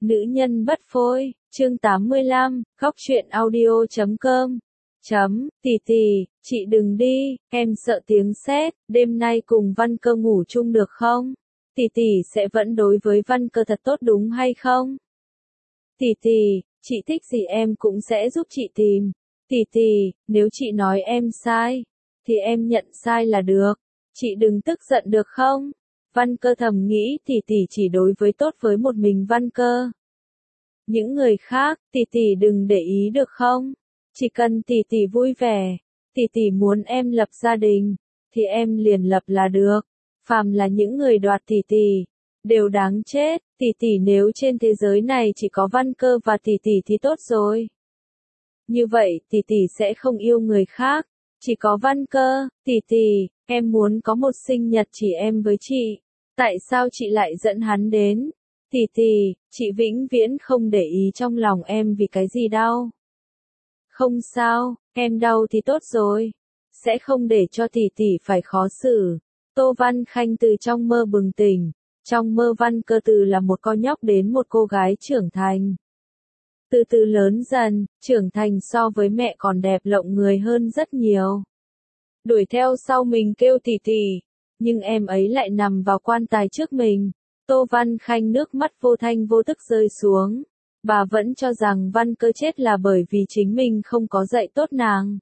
Nữ nhân bất phôi, chương 85, góc truyện audio.com. Tỷ tỷ, chị đừng đi, em sợ tiếng sét, đêm nay cùng Văn Cơ ngủ chung được không? Tỷ tỷ sẽ vẫn đối với Văn Cơ thật tốt đúng hay không? Tỷ tỷ, chị thích gì em cũng sẽ giúp chị tìm. Tỷ tỷ, nếu chị nói em sai, thì em nhận sai là được. Chị đừng tức giận được không? Văn Cơ thầm nghĩ tỷ tỷ chỉ đối với tốt với một mình Văn Cơ. Những người khác, tỷ tỷ đừng để ý được không? Chỉ cần tỷ tỷ vui vẻ, tỷ tỷ muốn em lập gia đình, thì em liền lập là được. Phàm là những người đoạt tỷ tỷ, đều đáng chết. Tỷ tỷ nếu trên thế giới này chỉ có Văn Cơ và tỷ tỷ thì tốt rồi. Như vậy tỷ tỷ sẽ không yêu người khác, chỉ có Văn Cơ. Tỷ tỷ, em muốn có một sinh nhật chỉ em với chị. Tại sao chị lại dẫn hắn đến? Tỷ tỷ, chị vĩnh viễn không để ý trong lòng em vì cái gì đau. Không sao, em đau thì tốt rồi. Sẽ không để cho tỷ tỷ phải khó xử. Tô Văn Khanh từ trong mơ bừng tỉnh. Trong mơ Văn Cơ từ là một con nhóc đến một cô gái trưởng thành. Từ từ lớn dần, trưởng thành so với mẹ còn đẹp lộng người hơn rất nhiều. Đuổi theo sau mình kêu tỷ tỷ, nhưng em ấy lại nằm vào quan tài trước mình. Tô Văn Khanh nước mắt vô thanh vô tức rơi xuống. Bà vẫn cho rằng Văn Cơ chết là bởi vì chính mình không có dạy tốt nàng.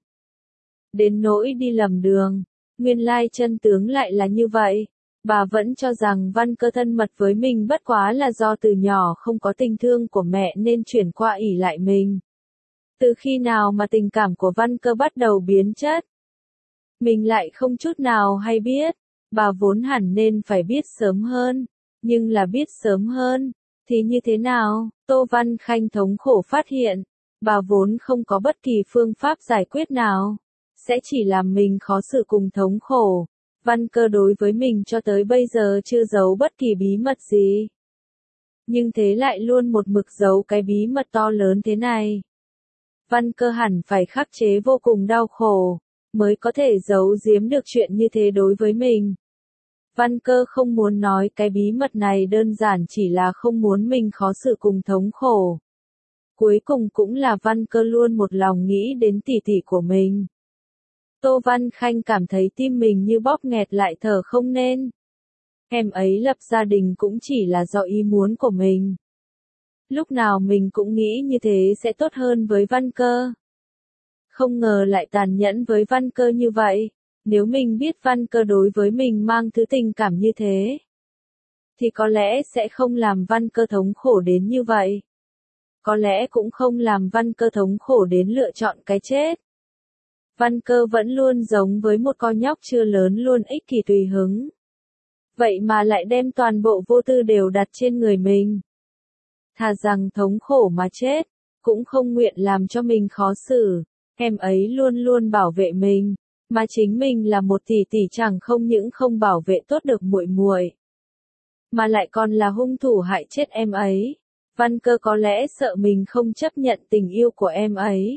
Đến nỗi đi lầm đường, nguyên lai chân tướng lại là như vậy. Bà vẫn cho rằng Văn Cơ thân mật với mình bất quá là do từ nhỏ không có tình thương của mẹ nên chuyển qua ỷ lại mình. Từ khi nào mà tình cảm của Văn Cơ bắt đầu biến chất? Mình lại không chút nào hay biết. Bà vốn hẳn nên phải biết sớm hơn. Nhưng là biết sớm hơn, thì như thế nào? Tô Văn Khanh thống khổ phát hiện, bà vốn không có bất kỳ phương pháp giải quyết nào, sẽ chỉ làm mình khó xử cùng thống khổ. Văn Cơ đối với mình cho tới bây giờ chưa giấu bất kỳ bí mật gì. Nhưng thế lại luôn một mực giấu cái bí mật to lớn thế này. Văn Cơ hẳn phải khắc chế vô cùng đau khổ, mới có thể giấu giếm được chuyện như thế đối với mình. Văn Cơ không muốn nói cái bí mật này đơn giản chỉ là không muốn mình khó xử cùng thống khổ. Cuối cùng cũng là Văn Cơ luôn một lòng nghĩ đến tỷ tỷ của mình. Tô Văn Khanh cảm thấy tim mình như bóp nghẹt lại thở không nên. Em ấy lập gia đình cũng chỉ là do ý muốn của mình. Lúc nào mình cũng nghĩ như thế sẽ tốt hơn với Văn Cơ. Không ngờ lại tàn nhẫn với Văn Cơ như vậy. Nếu mình biết Văn Cơ đối với mình mang thứ tình cảm như thế, thì có lẽ sẽ không làm Văn Cơ thống khổ đến như vậy. Có lẽ cũng không làm Văn Cơ thống khổ đến lựa chọn cái chết. Văn Cơ vẫn luôn giống với một con nhóc chưa lớn luôn ích kỷ tùy hứng. Vậy mà lại đem toàn bộ vô tư đều đặt trên người mình. Thà rằng thống khổ mà chết, cũng không nguyện làm cho mình khó xử. Em ấy luôn luôn bảo vệ mình. Mà chính mình là một tỷ tỷ chẳng không những không bảo vệ tốt được muội muội, mà lại còn là hung thủ hại chết em ấy. Văn Cơ có lẽ sợ mình không chấp nhận tình yêu của em ấy,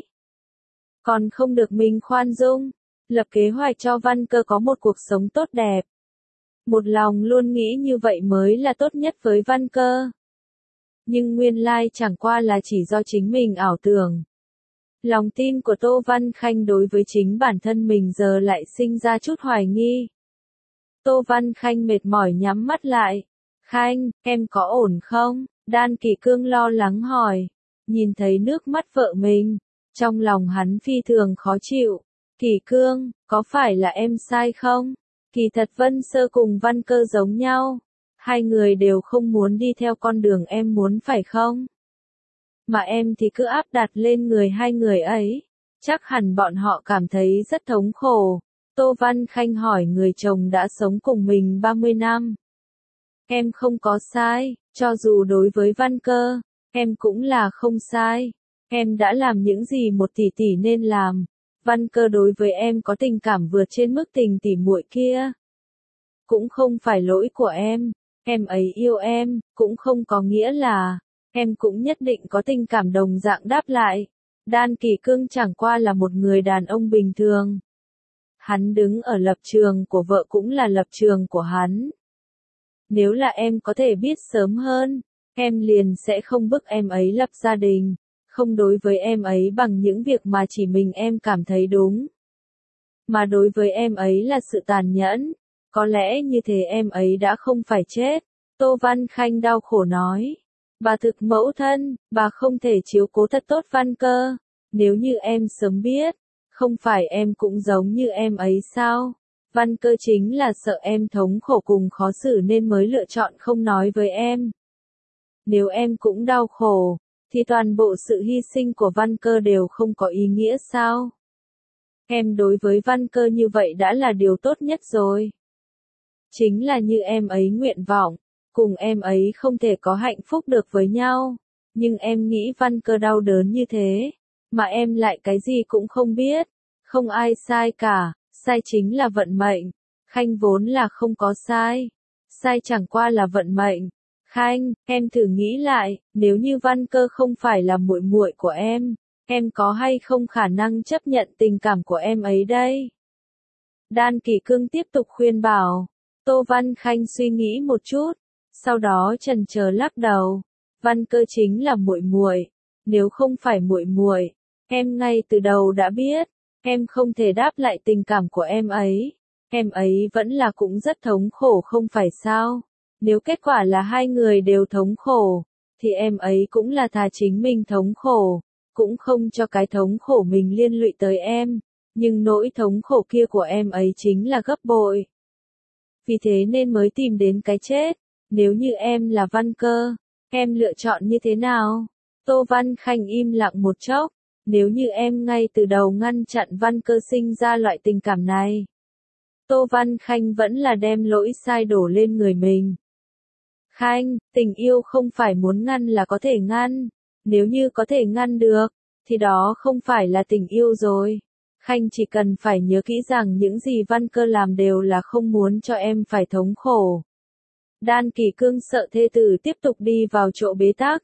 còn không được mình khoan dung, lập kế hoạch cho Văn Cơ có một cuộc sống tốt đẹp. Một lòng luôn nghĩ như vậy mới là tốt nhất với Văn Cơ. Nhưng nguyên lai chẳng qua là chỉ do chính mình ảo tưởng. Lòng tin của Tô Văn Khanh đối với chính bản thân mình giờ lại sinh ra chút hoài nghi. Tô Văn Khanh mệt mỏi nhắm mắt lại. Khanh, em có ổn không? Đan Kỳ Cương lo lắng hỏi. Nhìn thấy nước mắt vợ mình, trong lòng hắn phi thường khó chịu. Kỳ Cương, có phải là em sai không? Kỳ thật Vân Sơ cùng Văn Cơ giống nhau. Hai người đều không muốn đi theo con đường em muốn phải không? Mà em thì cứ áp đặt lên người hai người ấy. Chắc hẳn bọn họ cảm thấy rất thống khổ. Tô Văn Khanh hỏi người chồng đã sống cùng mình 30 năm. Em không có sai, cho dù đối với Văn Cơ, em cũng là không sai. Em đã làm những gì một tỷ tỷ nên làm. Văn Cơ đối với em có tình cảm vượt trên mức tình tỉ muội kia. Cũng không phải lỗi của em ấy yêu em, cũng không có nghĩa là em cũng nhất định có tình cảm đồng dạng đáp lại. Đan Kỳ Cương chẳng qua là một người đàn ông bình thường. Hắn đứng ở lập trường của vợ cũng là lập trường của hắn. Nếu là em có thể biết sớm hơn, em liền sẽ không bức em ấy lập gia đình, không đối với em ấy bằng những việc mà chỉ mình em cảm thấy đúng. Mà đối với em ấy là sự tàn nhẫn, có lẽ như thế em ấy đã không phải chết. Tô Văn Khanh đau khổ nói. Bà thực mẫu thân, bà không thể chiếu cố thật tốt Văn Cơ. Nếu như em sớm biết, không phải em cũng giống như em ấy sao? Văn Cơ chính là sợ em thống khổ cùng khó xử nên mới lựa chọn không nói với em. Nếu em cũng đau khổ, thì toàn bộ sự hy sinh của Văn Cơ đều không có ý nghĩa sao? Em đối với Văn Cơ như vậy đã là điều tốt nhất rồi. Chính là như em ấy nguyện vọng, cùng em ấy không thể có hạnh phúc được với nhau. Nhưng em nghĩ Văn Cơ đau đớn như thế, mà em lại cái gì cũng không biết. Không ai sai cả, sai chính là vận mệnh. Khanh vốn là không có sai. Sai chẳng qua là vận mệnh. Khanh, em thử nghĩ lại, nếu như Văn Cơ không phải là muội muội của em có hay không khả năng chấp nhận tình cảm của em ấy đây? Đan Kỳ Cương tiếp tục khuyên bảo. Tô Văn Khanh suy nghĩ một chút, sau đó chần chờ lắc đầu. Văn Cơ chính là muội muội, nếu không phải muội muội, em ngay từ đầu đã biết, em không thể đáp lại tình cảm của em ấy vẫn là cũng rất thống khổ không phải sao? Nếu kết quả là hai người đều thống khổ, thì em ấy cũng là thà chính mình thống khổ, cũng không cho cái thống khổ mình liên lụy tới em, nhưng nỗi thống khổ kia của em ấy chính là gấp bội. Vì thế nên mới tìm đến cái chết. Nếu như em là Văn Cơ, em lựa chọn như thế nào? Tô Văn Khanh im lặng một chốc. Nếu như em ngay từ đầu ngăn chặn Văn Cơ sinh ra loại tình cảm này. Tô Văn Khanh vẫn là đem lỗi sai đổ lên người mình. Khanh, tình yêu không phải muốn ngăn là có thể ngăn. Nếu như có thể ngăn được, thì đó không phải là tình yêu rồi. Khanh chỉ cần phải nhớ kỹ rằng những gì Văn Cơ làm đều là không muốn cho em phải thống khổ. Đan Kỳ Cương sợ thê tử tiếp tục đi vào chỗ bế tắc.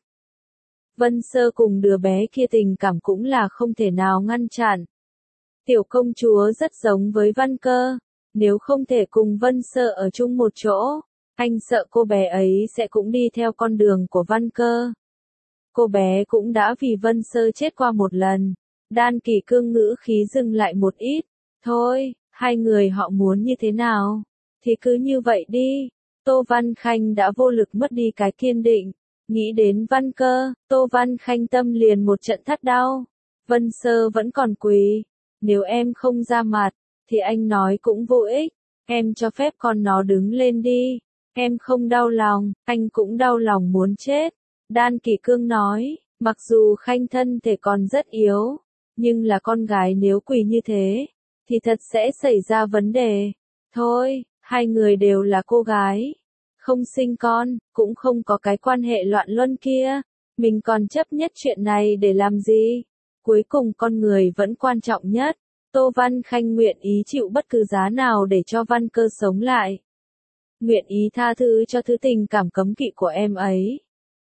Vân Sơ cùng đứa bé kia tình cảm cũng là không thể nào ngăn chặn. Tiểu công chúa rất giống với Văn Cơ. Nếu không thể cùng Vân Sơ ở chung một chỗ, anh sợ cô bé ấy sẽ cũng đi theo con đường của Văn Cơ. Cô bé cũng đã vì Vân Sơ chết qua một lần. Đan Kỳ Cương ngữ khí dừng lại một ít. Thôi, hai người họ muốn như thế nào? Thì cứ như vậy đi. Tô Văn Khanh đã vô lực mất đi cái kiên định. Nghĩ đến Văn Cơ, Tô Văn Khanh tâm liền một trận thắt đau. Vân Sơ vẫn còn quỳ. Nếu em không ra mặt, thì anh nói cũng vô ích. Em cho phép con nó đứng lên đi. Em không đau lòng, anh cũng đau lòng muốn chết. Đan Kỳ Cương nói, mặc dù Khanh thân thể còn rất yếu, nhưng là con gái nếu quỳ như thế, thì thật sẽ xảy ra vấn đề. Thôi, hai người đều là cô gái. Không sinh con, cũng không có cái quan hệ loạn luân kia. Mình còn chấp nhất chuyện này để làm gì? Cuối cùng con người vẫn quan trọng nhất. Tô Văn Khanh nguyện ý chịu bất cứ giá nào để cho Văn Cơ sống lại. Nguyện ý tha thứ cho thứ tình cảm cấm kỵ của em ấy.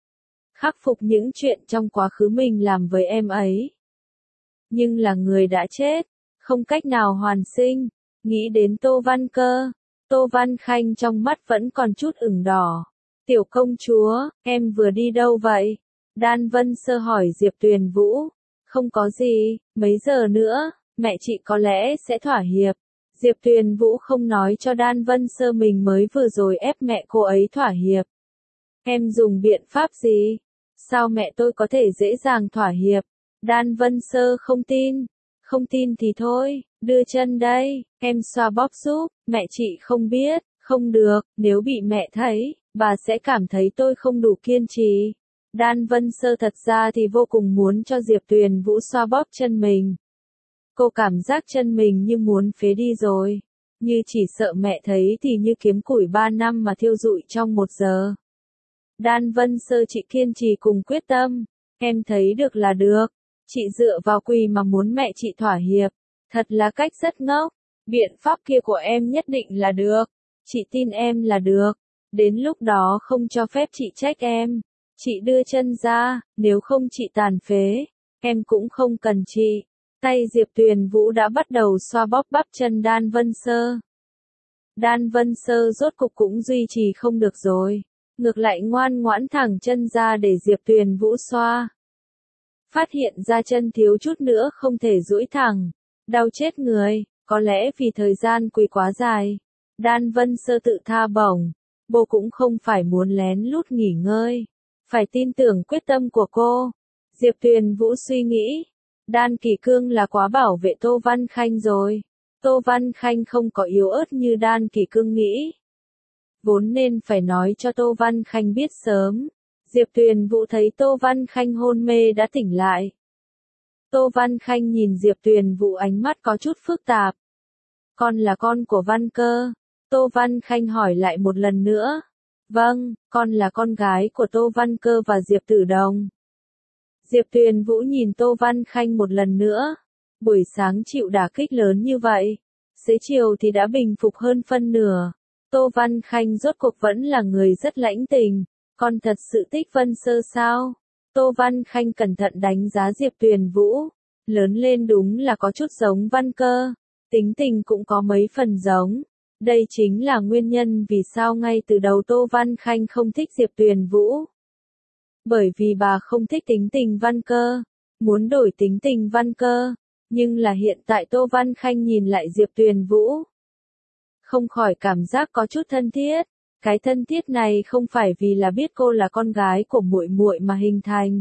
Khắc phục những chuyện trong quá khứ mình làm với em ấy. Nhưng là người đã chết, không cách nào hoàn sinh. Nghĩ đến Tô Văn Cơ, Tô Văn Khanh trong mắt vẫn còn chút ửng đỏ. Tiểu công chúa, em vừa đi đâu vậy? Đan Vân Sơ hỏi Diệp Tuyền Vũ. Không có gì, mấy giờ nữa, mẹ chị có lẽ sẽ thỏa hiệp. Diệp Tuyền Vũ không nói cho Đan Vân Sơ mình mới vừa rồi ép mẹ cô ấy thỏa hiệp. Em dùng biện pháp gì? Sao mẹ tôi có thể dễ dàng thỏa hiệp? Đan Vân Sơ không tin. Không tin thì thôi, đưa chân đây, em xoa bóp giúp, mẹ chị không biết, không được, nếu bị mẹ thấy, bà sẽ cảm thấy tôi không đủ kiên trì. Đan Vân Sơ thật ra thì vô cùng muốn cho Diệp Tuyền Vũ xoa bóp chân mình. Cô cảm giác chân mình như muốn phế đi rồi. Như chỉ sợ mẹ thấy thì như kiếm củi 3 năm mà thiêu rụi trong 1 giờ. Đan Vân Sơ chị kiên trì cùng quyết tâm. Em thấy được là được. Chị dựa vào quỳ mà muốn mẹ chị thỏa hiệp. Thật là cách rất ngốc. Biện pháp kia của em nhất định là được. Chị tin em là được. Đến lúc đó không cho phép chị trách em. Chị đưa chân ra, nếu không chị tàn phế. Em cũng không cần chị. Tay Diệp Tuyền Vũ đã bắt đầu xoa bóp bắp chân Đan Vân Sơ. Đan Vân Sơ rốt cục cũng duy trì không được rồi. ngược lại ngoan ngoãn thẳng chân ra để Diệp Tuyền Vũ xoa. Phát hiện ra chân thiếu chút nữa không thể duỗi thẳng, đau chết người, có lẽ vì thời gian quỳ quá dài. Đan Vân Sơ tự tha bổng, bố cũng không phải muốn lén lút nghỉ ngơi, phải tin tưởng quyết tâm của cô. Diệp Tuyền Vũ suy nghĩ, Đan Kỳ Cương là quá bảo vệ Tô Văn Khanh rồi. Tô Văn Khanh không có yếu ớt như Đan Kỳ Cương nghĩ. Vốn nên phải nói cho Tô Văn Khanh biết sớm. Diệp Tuyền Vũ thấy Tô Văn Khanh hôn mê đã tỉnh lại. Tô Văn Khanh nhìn Diệp Tuyền Vũ ánh mắt có chút phức tạp. Con là con của Văn Cơ. Tô Văn Khanh hỏi lại một lần nữa. Vâng, con là con gái của Tô Văn Cơ và Diệp Tử Đồng. Diệp Tuyền Vũ nhìn Tô Văn Khanh một lần nữa. Buổi sáng chịu đả kích lớn như vậy, xế chiều thì đã bình phục hơn phân nửa. Tô Văn Khanh rốt cuộc vẫn là người rất lãnh tình. Con thật sự thích Vân Sơ sao? Tô Văn Khanh cẩn thận đánh giá Diệp Tuyền Vũ. Lớn lên đúng là có chút giống Văn Cơ. Tính tình cũng có mấy phần giống. Đây chính là nguyên nhân vì sao ngay từ đầu Tô Văn Khanh không thích Diệp Tuyền Vũ. Bởi vì bà không thích tính tình Văn Cơ. Muốn đổi tính tình Văn Cơ. Nhưng là hiện tại Tô Văn Khanh nhìn lại Diệp Tuyền Vũ. Không khỏi cảm giác có chút thân thiết. Cái thân thiết này không phải vì là biết cô là con gái của muội muội mà hình thành.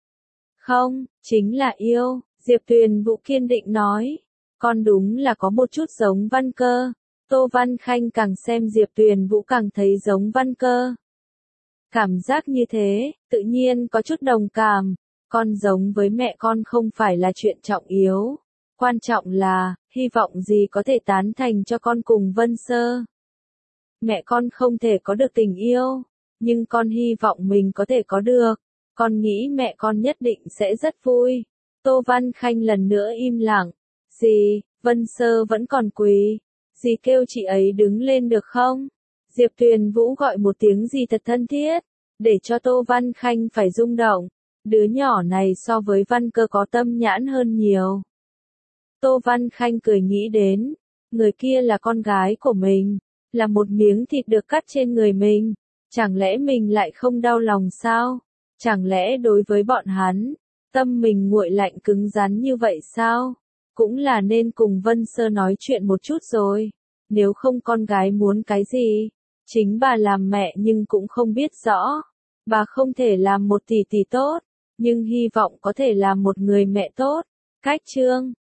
Không, chính là yêu, Diệp Tuyền Vũ kiên định nói. Con đúng là có một chút giống Văn Cơ. Tô Văn Khanh càng xem Diệp Tuyền Vũ càng thấy giống Văn Cơ. Cảm giác như thế, tự nhiên có chút đồng cảm. Con giống với mẹ con không phải là chuyện trọng yếu. Quan trọng là, hy vọng gì có thể tán thành cho con cùng Vân Sơ. Mẹ con không thể có được tình yêu, nhưng con hy vọng mình có thể có được. Con nghĩ mẹ con nhất định sẽ rất vui. Tô Văn Khanh lần nữa im lặng. Dì, Vân Sơ vẫn còn quỳ. Dì kêu chị ấy đứng lên được không? Diệp Tuyền Vũ gọi một tiếng gì thật thân thiết, để cho Tô Văn Khanh phải rung động. Đứa nhỏ này so với Văn Cơ có tâm nhãn hơn nhiều. Tô Văn Khanh cười nghĩ đến, người kia là con gái của mình, là một miếng thịt được cắt trên người mình. Chẳng lẽ mình lại không đau lòng sao? Chẳng lẽ đối với bọn hắn, tâm mình nguội lạnh cứng rắn như vậy sao? Cũng là nên cùng Vân Sơ nói chuyện một chút rồi. Nếu không con gái muốn cái gì? Chính bà làm mẹ nhưng cũng không biết rõ. Bà không thể làm một tỷ tỷ tốt, nhưng hy vọng có thể làm một người mẹ tốt. Cách chương